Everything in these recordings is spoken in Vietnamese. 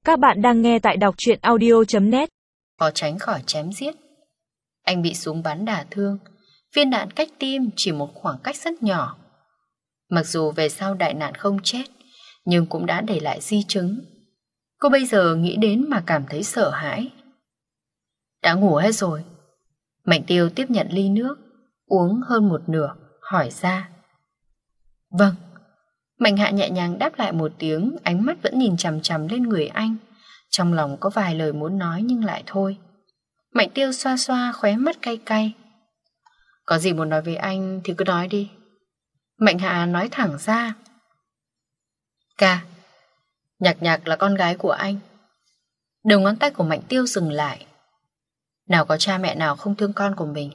Các bạn đang nghe tại đọc truyện audio.net. Khó tránh khỏi chém giết. Anh bị súng bắn đả thương, viên đạn cách tim chỉ một khoảng cách rất nhỏ. Mặc dù về sau đại nạn không chết, nhưng cũng đã để lại di chứng. Cô bây giờ nghĩ đến mà cảm thấy sợ hãi. Đã ngủ hết rồi. Mạnh Tiêu tiếp nhận ly nước, uống hơn một nửa, hỏi ra. Vâng. Mạnh Hạ nhẹ nhàng đáp lại một tiếng, ánh mắt vẫn nhìn chằm chằm lên người anh. Trong lòng có vài lời muốn nói nhưng lại thôi. Mạnh Tiêu xoa xoa khóe mắt cay cay. Có gì muốn nói với anh thì cứ nói đi. Mạnh Hạ nói thẳng ra. Ca, Nhạc Nhạc là con gái của anh. Đầu ngón tay của Mạnh Tiêu dừng lại. Nào có cha mẹ nào không thương con của mình.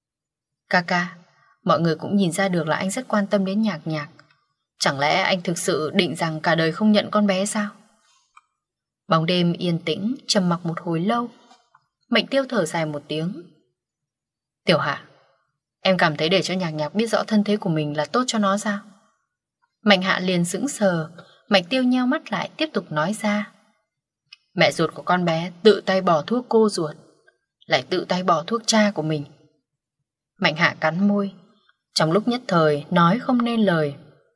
Ca, mọi người cũng nhìn ra được là anh rất quan tâm đến Nhạc Nhạc. Chẳng lẽ anh thực sự định rằng cả đời không nhận con bé sao? Bóng đêm yên tĩnh, trầm mặc một hồi lâu. Mạnh Tiêu thở dài một tiếng. Tiểu Hạ, em cảm thấy để cho Nhạc Nhạc biết rõ thân thế của mình là tốt cho nó sao? Mạnh Hạ liền sững sờ. Mạnh Tiêu nheo mắt lại tiếp tục nói ra. Mẹ ruột của con bé tự tay bỏ thuốc cô ruột, lại tự tay bỏ thuốc cha của mình. Mạnh Hạ cắn môi, trong lúc nhất thời nói không nên lời.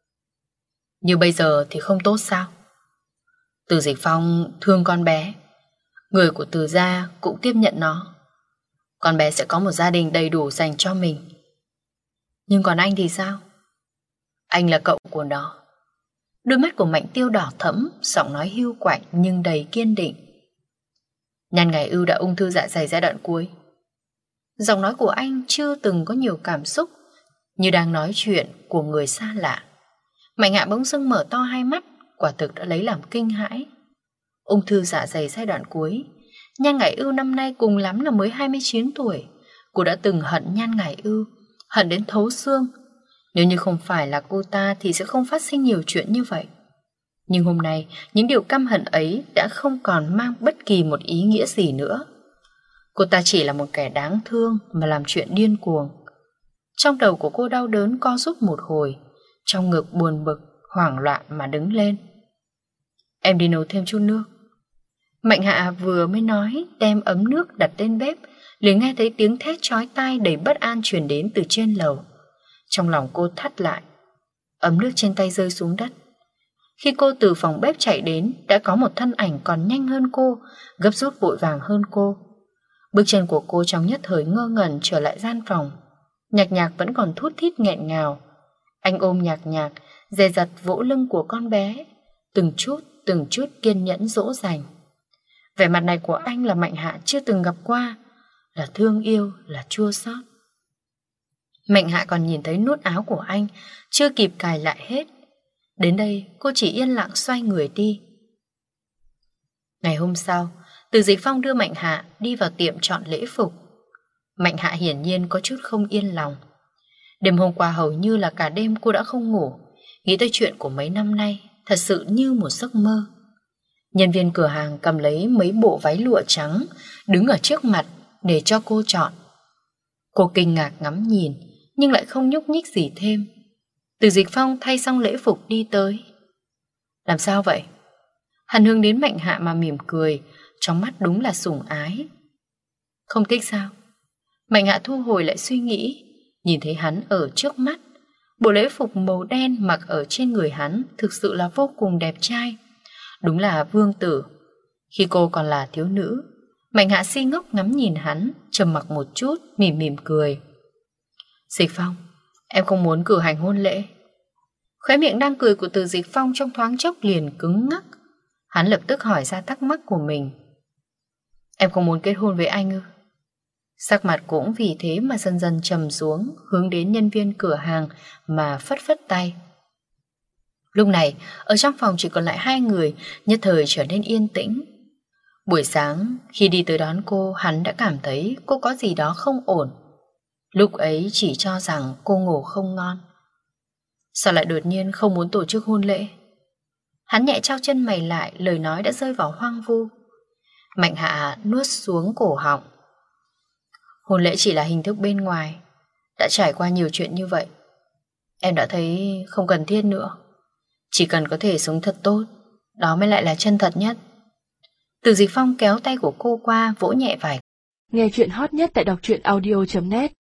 Như bây giờ thì không tốt sao? Từ Dịch Phong thương con bé, người của Từ gia cũng tiếp nhận nó. Con bé sẽ có một gia đình đầy đủ dành cho mình. Nhưng còn anh thì sao? Anh là cậu của nó. Đôi mắt của Mạnh Tiêu đỏ thẫm, giọng nói hiu quạnh nhưng đầy kiên định. Nhan Ngải Ưu đã ung thư dạ dày giai đoạn cuối. Giọng nói của anh chưa từng có nhiều cảm xúc, như đang nói chuyện của người xa lạ. Mạnh Hạ bỗng dưng mở to hai mắt, quả thực đã lấy làm kinh hãi. Ung thư dạ dày giai đoạn cuối. Nhan Ngải Ưu năm nay cùng lắm là mới 29 tuổi. Cô đã từng hận Nhan Ngải Ưu, hận đến thấu xương. Nếu như không phải là cô ta thì sẽ không phát sinh nhiều chuyện như vậy. Nhưng hôm nay, những điều căm hận ấy đã không còn mang bất kỳ một ý nghĩa gì nữa. Cô ta chỉ là một kẻ đáng thương mà làm chuyện điên cuồng. Trong đầu của cô đau đớn co rút một hồi, trong ngực buồn bực, hoảng loạn mà đứng lên. Em đi nấu thêm chút nước. Mạnh Hạ vừa mới nói, đem ấm nước đặt lên bếp, liền nghe thấy tiếng thét chói tai đầy bất an truyền đến từ trên lầu. Trong lòng cô thắt lại. Ấm nước trên tay rơi xuống đất. Khi cô từ phòng bếp chạy đến, đã có một thân ảnh còn nhanh hơn cô, gấp rút vội vàng hơn cô. Bước chân của cô trong nhất thời ngơ ngẩn trở lại gian phòng. Nhạc Nhạc vẫn còn thút thít nghẹn ngào. Anh ôm Nhạc Nhạc, dè dặt vỗ lưng của con bé, từng chút kiên nhẫn dỗ dành. Vẻ mặt này của anh là Mạnh Hạ chưa từng gặp qua, là thương yêu, là chua xót. Mạnh Hạ còn nhìn thấy nút áo của anh chưa kịp cài lại hết. Đến đây cô chỉ yên lặng xoay người đi. Ngày hôm sau, Từ Dịch Phong đưa Mạnh Hạ đi vào tiệm chọn lễ phục. Mạnh Hạ hiển nhiên có chút không yên lòng. Đêm hôm qua hầu như là cả đêm cô đã không ngủ, nghĩ tới chuyện của mấy năm nay, thật sự như một giấc mơ. Nhân viên cửa hàng cầm lấy mấy bộ váy lụa trắng, đứng ở trước mặt để cho cô chọn. Cô kinh ngạc ngắm nhìn, nhưng lại không nhúc nhích gì thêm. Từ Dịch Phong thay xong lễ phục đi tới. Làm sao vậy? Hắn hướng đến Mạnh Hạ mà mỉm cười, trong mắt đúng là sủng ái. Không thích sao? Mạnh Hạ thu hồi lại suy nghĩ, nhìn thấy hắn ở trước mắt. Bộ lễ phục màu đen mặc ở trên người hắn thực sự là vô cùng đẹp trai. Đúng là vương tử. Khi cô còn là thiếu nữ, Mạnh Hạ si ngốc ngắm nhìn hắn, trầm mặc một chút, mỉm mỉm cười. Dịch Phong, em không muốn cử hành hôn lễ. Khóe miệng đang cười của Từ Dịch Phong trong thoáng chốc liền cứng ngắc. Hắn lập tức hỏi ra thắc mắc của mình. Em không muốn kết hôn với anh ư? Sắc mặt cũng vì thế mà dần dần trầm xuống, hướng đến nhân viên cửa hàng mà phất phất tay. Lúc này, ở trong phòng chỉ còn lại hai người, nhất thời trở nên yên tĩnh. Buổi sáng, khi đi tới đón cô, hắn đã cảm thấy cô có gì đó không ổn. Lúc ấy chỉ cho rằng cô ngủ không ngon. Sao lại đột nhiên không muốn tổ chức hôn lễ? Hắn nhẹ trao chân mày lại, lời nói đã rơi vào hoang vu. Mạnh Hạ nuốt xuống cổ họng. Hôn lễ chỉ là hình thức bên ngoài, đã trải qua nhiều chuyện như vậy. Em đã thấy không cần thiết nữa. Chỉ cần có thể sống thật tốt, đó mới lại là chân thật nhất. Từ Dịch Phong kéo tay của cô qua, vỗ nhẹ vài. Nghe chuyện hot nhất tại đọc truyện audio.net